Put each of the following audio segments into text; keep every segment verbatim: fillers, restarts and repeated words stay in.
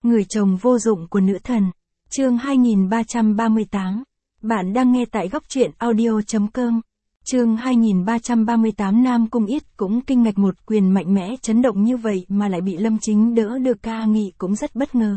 Người chồng vô dụng của nữ thần. Chương hai nghìn ba trăm ba mươi tám. Bạn đang nghe tại góc truyện audio chấm com. Chương hai nghìn ba trăm ba mươi tám. Nam Cung Yết cũng kinh ngạc, một quyền mạnh mẽ chấn động như vậy mà lại bị Lâm Chính đỡ được. A Nghị cũng rất bất ngờ.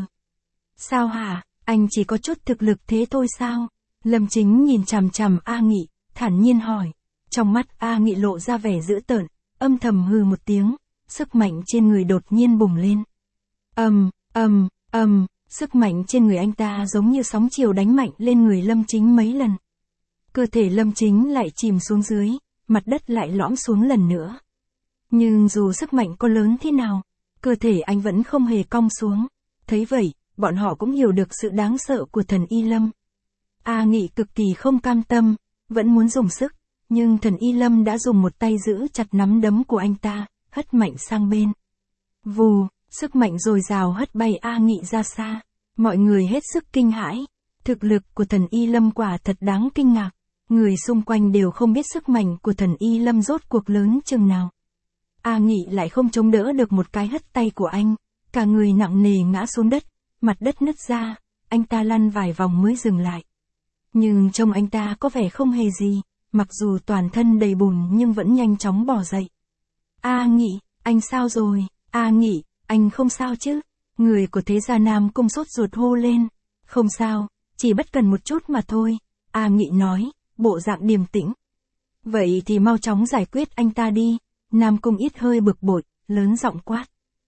Sao hả, anh chỉ có chút thực lực thế thôi sao? Lâm Chính nhìn chằm chằm A Nghị, thản nhiên hỏi. Trong mắt A Nghị lộ ra vẻ dữ tợn, âm thầm hừ một tiếng, sức mạnh trên người đột nhiên bùng lên. Ầm, ầm, ầm, sức mạnh trên người anh ta giống như sóng chiều đánh mạnh lên người Lâm Chính mấy lần. Cơ thể Lâm Chính lại chìm xuống dưới, mặt đất lại lõm xuống lần nữa. Nhưng dù sức mạnh có lớn thế nào, cơ thể anh vẫn không hề cong xuống. Thấy vậy, bọn họ cũng hiểu được sự đáng sợ của thần Y Lâm. A Nghị cực kỳ không cam tâm, vẫn muốn dùng sức, nhưng thần Y Lâm đã dùng một tay giữ chặt nắm đấm của anh ta, hất mạnh sang bên. Vù, sức mạnh dồi dào hất bay A Nghị ra xa. Mọi người hết sức kinh hãi. Thực lực của thần Y Lâm quả thật đáng kinh ngạc. Người xung quanh đều không biết sức mạnh của thần Y Lâm rốt cuộc lớn chừng nào. A Nghị lại không chống đỡ được một cái hất tay của anh, cả người nặng nề ngã xuống đất, mặt đất nứt ra, anh ta lăn vài vòng mới dừng lại. Nhưng trông anh ta có vẻ không hề gì, mặc dù toàn thân đầy bùn nhưng vẫn nhanh chóng bò dậy. A Nghị, anh sao rồi? A Nghị, anh không sao chứ? Người của thế gia Nam Cung sốt ruột hô lên. Không sao, chỉ bất cần một chút mà thôi, A Nghị nói, bộ dạng điềm tĩnh. Vậy thì mau chóng giải quyết anh ta đi. Nam Cung Yết hơi bực bội, lớn giọng quát.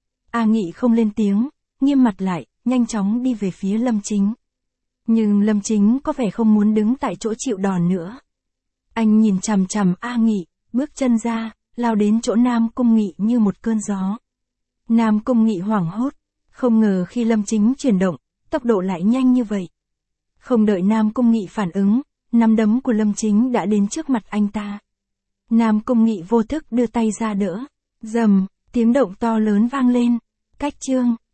A Nghị không lên tiếng, nghiêm mặt lại, nhanh chóng đi về phía Lâm Chính. Nhưng Lâm Chính có vẻ không muốn đứng tại chỗ chịu đòn nữa. Anh nhìn chằm chằm A Nghị, bước chân ra, lao đến chỗ Nam Cung Nghị như một cơn gió. Nam Cung Nghị hoảng hốt, không ngờ khi Lâm Chính chuyển động, tốc độ lại nhanh như vậy. Không đợi Nam Cung Nghị phản ứng, nắm đấm của Lâm Chính đã đến trước mặt anh ta. Nam Cung Nghị vô thức đưa tay ra đỡ. Rầm, tiếng động to lớn vang lên. Cách chương.